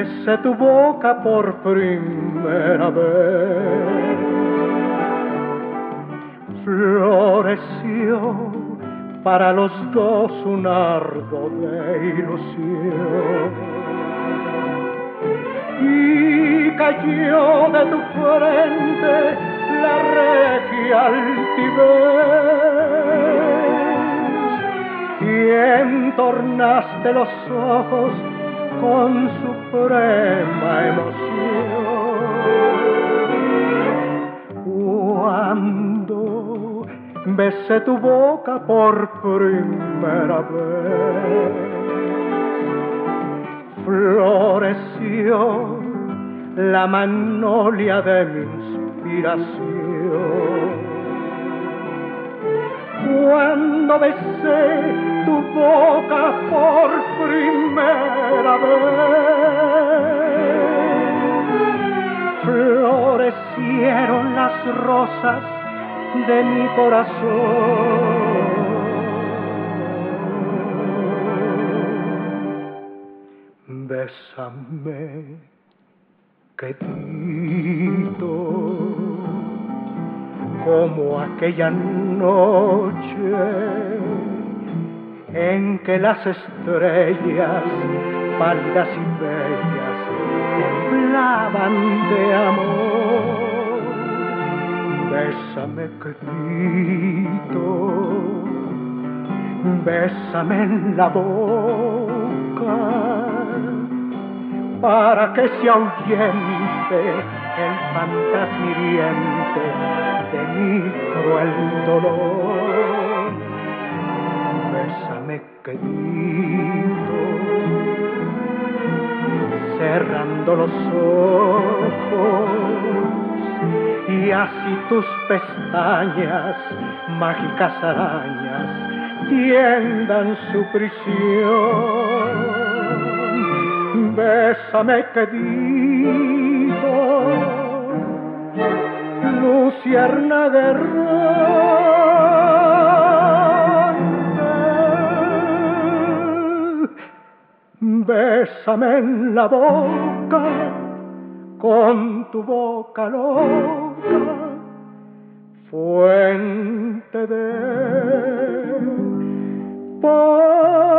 besé tu boca por primera vez. Floreció para los dos un ardo de ilusión y cayó de tu frente la regia altivez y entornaste los ojos con suprema emoción. Cuando besé tu boca por primera vez, floreció la magnolia de mi inspiración. Cuando besé tu boca por primera vez, florecieron las rosas de mi corazón. Bésame, quedito, como aquella noche en que las estrellas, pálidas y bellas, temblaban de amor. Bésame, quedito, bésame en la boca, para que se ahuyente el fantasma hiriente de mi cruel dolor. Bésame, quedito, cerrando los ojos, y así tus pestañas, mágicas arañas, tiendan su prisión. Bésame, quedito, luciérnaga errante. Bésame en la boca, con tu boca loca, fuente de paz.